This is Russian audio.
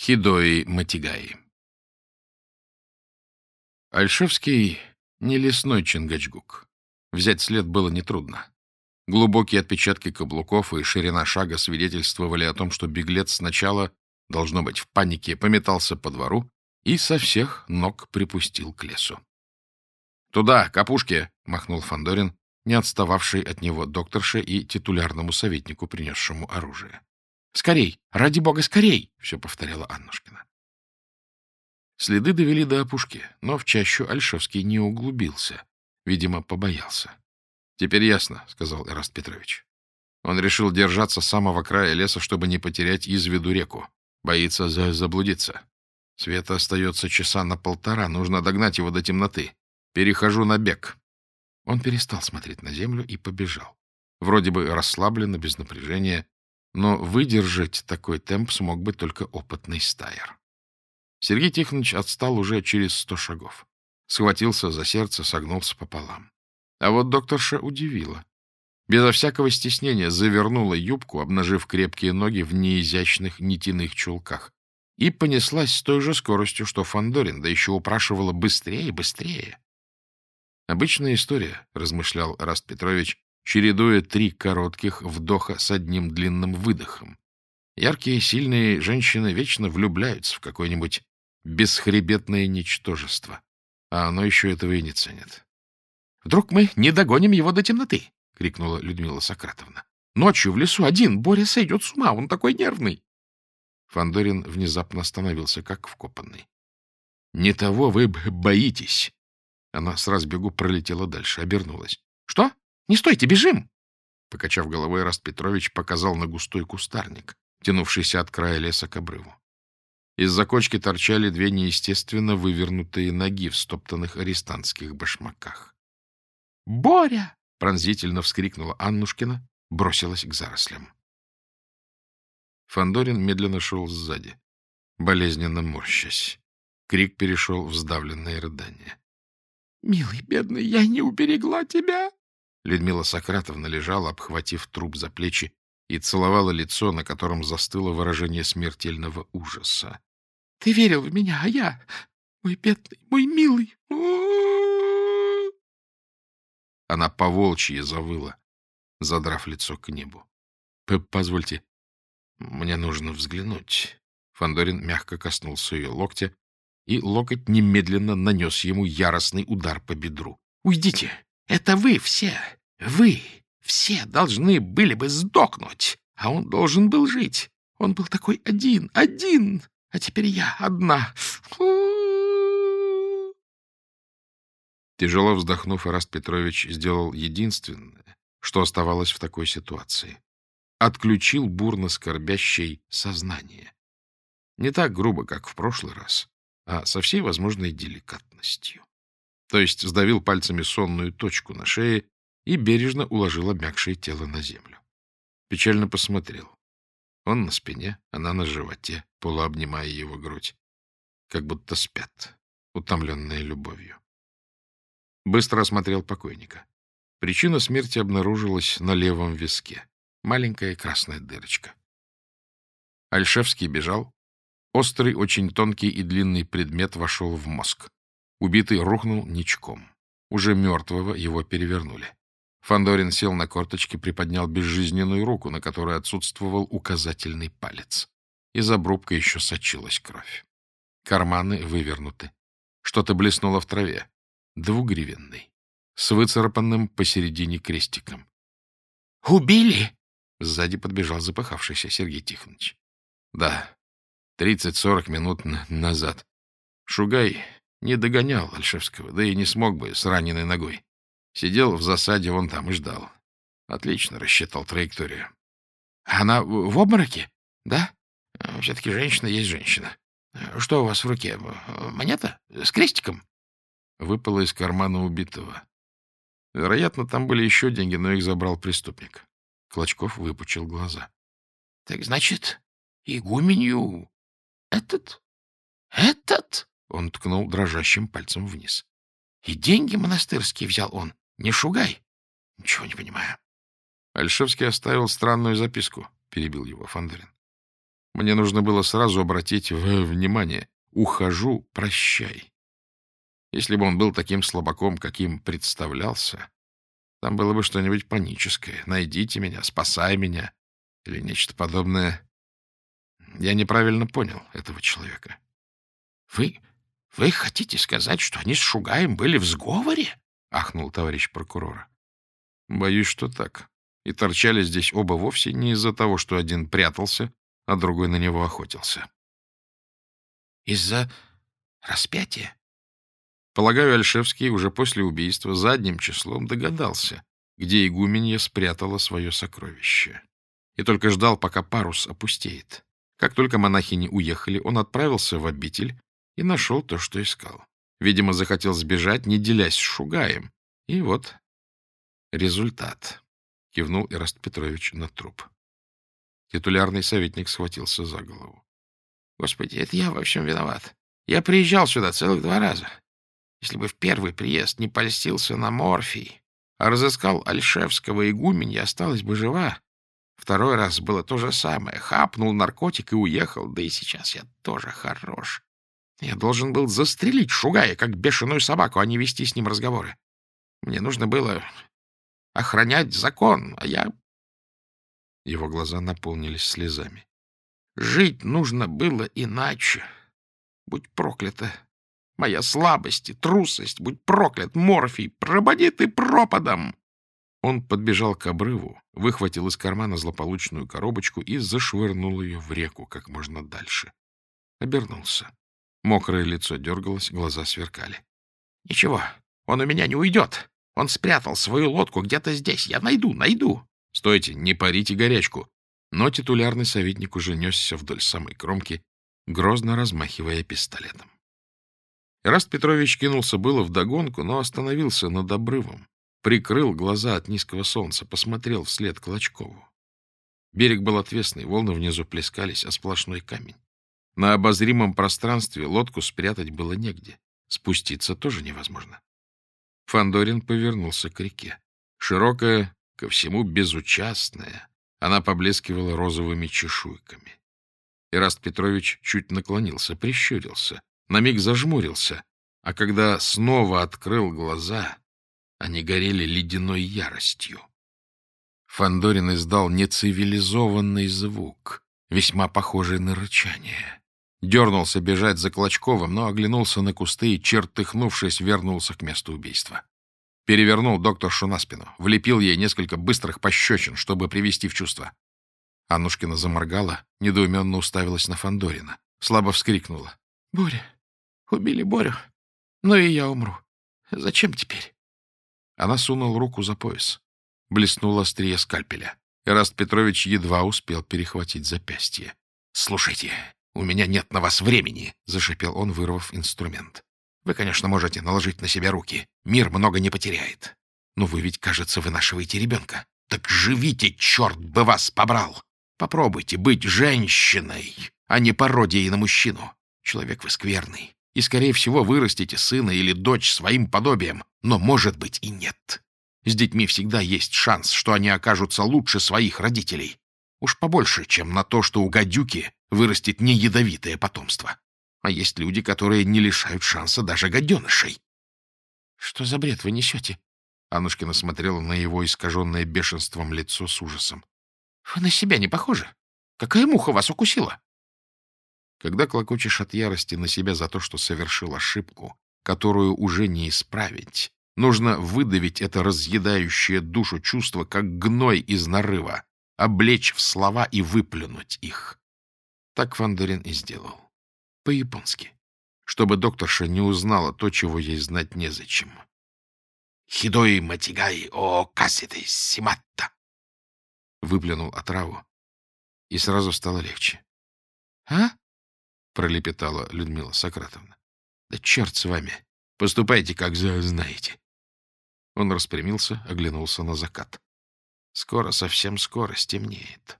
Хидои Матигаи. Ольшевский — не лесной Чингачгук. Взять след было нетрудно. Глубокие отпечатки каблуков и ширина шага свидетельствовали о том, что беглец сначала, должно быть, в панике пометался по двору и со всех ног припустил к лесу. «Туда, к опушке!» — махнул Фандорин, не отстававший от него докторше и титулярному советнику, принесшему оружие. «Скорей! Ради бога, скорей!» — все повторяла Аннушкина. Следы довели до опушки, но в чащу Ольшевский не углубился. Видимо, побоялся. «Теперь ясно», — сказал Эраст Петрович. Он решил держаться с самого края леса, чтобы не потерять из виду реку. Боится заблудиться. Света остается часа на полтора, нужно догнать его до темноты. Перехожу на бег. Он перестал смотреть на землю и побежал. Вроде бы расслабленно, без напряжения, но выдержать такой темп смог бы только опытный стайер. Сергей Тихонович отстал уже через 100 шагов. Схватился за сердце, согнулся пополам. А вот докторша удивила. Безо всякого стеснения завернула юбку, обнажив крепкие ноги в неизящных нитяных чулках, и понеслась с той же скоростью, что Фандорин, да еще упрашивала быстрее, быстрее. Обычная история, размышлял Эраст Петрович, чередуя 3 коротких вдоха с одним длинным выдохом. Яркие, сильные женщины вечно влюбляются в какое-нибудь бесхребетное ничтожество, а оно еще этого и не ценит. — Вдруг мы не догоним его до темноты? — крикнула Людмила Сократовна. — Ночью в лесу один, Боря сойдет с ума, он такой нервный. Фандорин внезапно остановился, как вкопанный. — Не того вы боитесь. Она с разбегу пролетела дальше, обернулась. — Что? Не стойте, бежим! Покачав головой, Эраст Петрович показал на густой кустарник, тянувшийся от края леса к обрыву. Из-за кочки торчали 2 неестественно вывернутые ноги в стоптанных арестантских башмаках. «Боря!» — пронзительно вскрикнула Аннушкина, бросилась к зарослям. Фандорин медленно шел сзади, болезненно морщась. Крик перешел в сдавленное рыдание. «Милый, бедный, я не уберегла тебя!» Людмила Сократовна лежала, обхватив труп за плечи, и целовала лицо, на котором застыло выражение смертельного ужаса. — Ты верил в меня, а я... Мой бедный, мой милый... Она по-волчьи завыла, задрав лицо к небу. — Позвольте, мне нужно взглянуть. Фандорин мягко коснулся ее локтя, и локоть немедленно нанес ему яростный удар по бедру. — Уйдите! Это вы все! Вы все должны были бы сдохнуть, а он должен был жить. Он был такой один, а теперь я одна. Тяжело вздохнув, Эраст Петрович сделал единственное, что оставалось в такой ситуации. Отключил бурно скорбящее сознание. Не так грубо, как в прошлый раз, а со всей возможной деликатностью. То есть сдавил пальцами сонную точку на шее и бережно уложил обмякшее тело на землю. Печально посмотрел. Он на спине, она на животе, полуобнимая его грудь. Как будто спят, утомленные любовью. Быстро осмотрел покойника. Причина смерти обнаружилась на левом виске. Маленькая красная дырочка. Ольшевский бежал. Острый, очень тонкий и длинный предмет вошел в мозг. Убитый рухнул ничком. Уже мертвого его перевернули. Фандорин сел на корточки, приподнял безжизненную руку, на которой отсутствовал указательный палец. Из обрубка еще сочилась кровь. Карманы вывернуты. Что-то блеснуло в траве. 2-гривенный. С выцарапанным посередине крестиком. «Убили!» — сзади подбежал запыхавшийся Сергей Тихонович. «Да, 30-40 минут назад. Шугай не догонял Ольшевского, да и не смог бы с раненой ногой. Сидел в засаде вон там и ждал. Отлично рассчитал траекторию». «Она в обмороке? Да? Все-таки женщина есть женщина. Что у вас в руке? Монета? С крестиком?» Выпала из кармана убитого. Вероятно, там были еще деньги, но их забрал преступник. Клочков выпучил глаза. — Так значит, игуменью этот? Он ткнул дрожащим пальцем вниз. — И деньги монастырские взял он. Не Шугай? Ничего не понимаю. Ольшевский оставил странную записку, — перебил его Фандорин. Мне нужно было сразу обратить внимание. Ухожу, прощай. Если бы он был таким слабаком, каким представлялся, там было бы что-нибудь паническое. Найдите меня, спасай меня. Или нечто подобное. Я неправильно понял этого человека. Вы хотите сказать, что они с Шугаем были в сговоре? — ахнул товарищ прокурора. Боюсь, что так. И торчали здесь оба вовсе не из-за того, что один прятался, а другой на него охотился. Из-за распятия? Полагаю, Ольшевский уже после убийства задним числом догадался, где игуменья спрятала свое сокровище. И только ждал, пока парус опустеет. Как только монахини уехали, он отправился в обитель и нашел то, что искал. Видимо, захотел сбежать, не делясь с Шугаем. И вот результат. Кивнул Ираст Петрович на труп. Титулярный советник схватился за голову. Господи, это я во всем виноват. Я приезжал сюда целых 2 раза. Если бы в первый приезд не польстился на морфий, а разыскал Ольшевского игуменья, осталась бы жива. Второй раз было то же самое. Хапнул наркотик и уехал. Да и сейчас я тоже хорош. Я должен был застрелить Шугая, как бешеную собаку, а не вести с ним разговоры. Мне нужно было охранять закон, а я... Его глаза наполнились слезами. Жить нужно было иначе. Будь проклята моя слабость и трусость, будь проклят морфий, пропади ты пропадом! Он подбежал к обрыву, выхватил из кармана злополучную коробочку и зашвырнул ее в реку как можно дальше. Обернулся. Мокрое лицо дергалось, глаза сверкали. — Ничего, он у меня не уйдет. Он спрятал свою лодку где-то здесь. Я найду. — Стойте, не парите горячку. Но титулярный советник уже несся вдоль самой кромки, грозно размахивая пистолетом. Ираст Петрович кинулся было вдогонку, но остановился над обрывом, прикрыл глаза от низкого солнца, посмотрел вслед Клочкову. Берег был отвесный, волны внизу плескались, а сплошной камень. На обозримом пространстве лодку спрятать было негде, спуститься тоже невозможно. Фандорин повернулся к реке. Широкая, ко всему безучастная, она поблескивала розовыми чешуйками. Ираст Петрович чуть наклонился, прищурился, на миг зажмурился, а когда снова открыл глаза, они горели ледяной яростью. Фандорин издал нецивилизованный звук, весьма похожий на рычание. Дернулся бежать за Клочковым, но оглянулся на кусты и, чертыхнувшись, вернулся к месту убийства. Перевернул докторшу на спину, влепил ей несколько быстрых пощечин, чтобы привести в чувство. Аннушкина заморгала, недоуменно уставилась на Фандорина, слабо вскрикнула. — Боря, убили Борю. Ну и я умру. Зачем теперь? Она сунула руку за пояс. Блеснуло острие скальпеля. Ираст Петрович едва успел перехватить запястье. — Слушайте, у меня нет на вас времени, — зашипел он, вырвав инструмент. — Вы, конечно, можете наложить на себя руки. Мир много не потеряет. Но вы ведь, кажется, вынашиваете ребенка. Так живите, черт бы вас побрал! Попробуйте быть женщиной, а не пародией на мужчину. Человек вы скверный, и, скорее всего, вырастите сына или дочь своим подобием, но, может быть, и нет. С детьми всегда есть шанс, что они окажутся лучше своих родителей. Уж побольше, чем на то, что у гадюки вырастет не ядовитое потомство. А есть люди, которые не лишают шанса даже гаденышей. — Что за бред вы несете? Аннушкина смотрела на его искаженное бешенством лицо с ужасом. — Вы на себя не похожи. Какая муха вас укусила? Когда клокочешь от ярости на себя за то, что совершил ошибку, которую уже не исправить, нужно выдавить это разъедающее душу чувство, как гной из нарыва, облечь в слова и выплюнуть их. Так Фандорин и сделал. По-японски. Чтобы докторша не узнала то, чего ей знать незачем. «Хидой матигай о каситы симатта!» Выплюнул отраву, и сразу стало легче. — А? — пролепетала Людмила Сократовна. — Да черт с вами! Поступайте, как знаете. Он распрямился, оглянулся на закат. Скоро, совсем скоро стемнеет.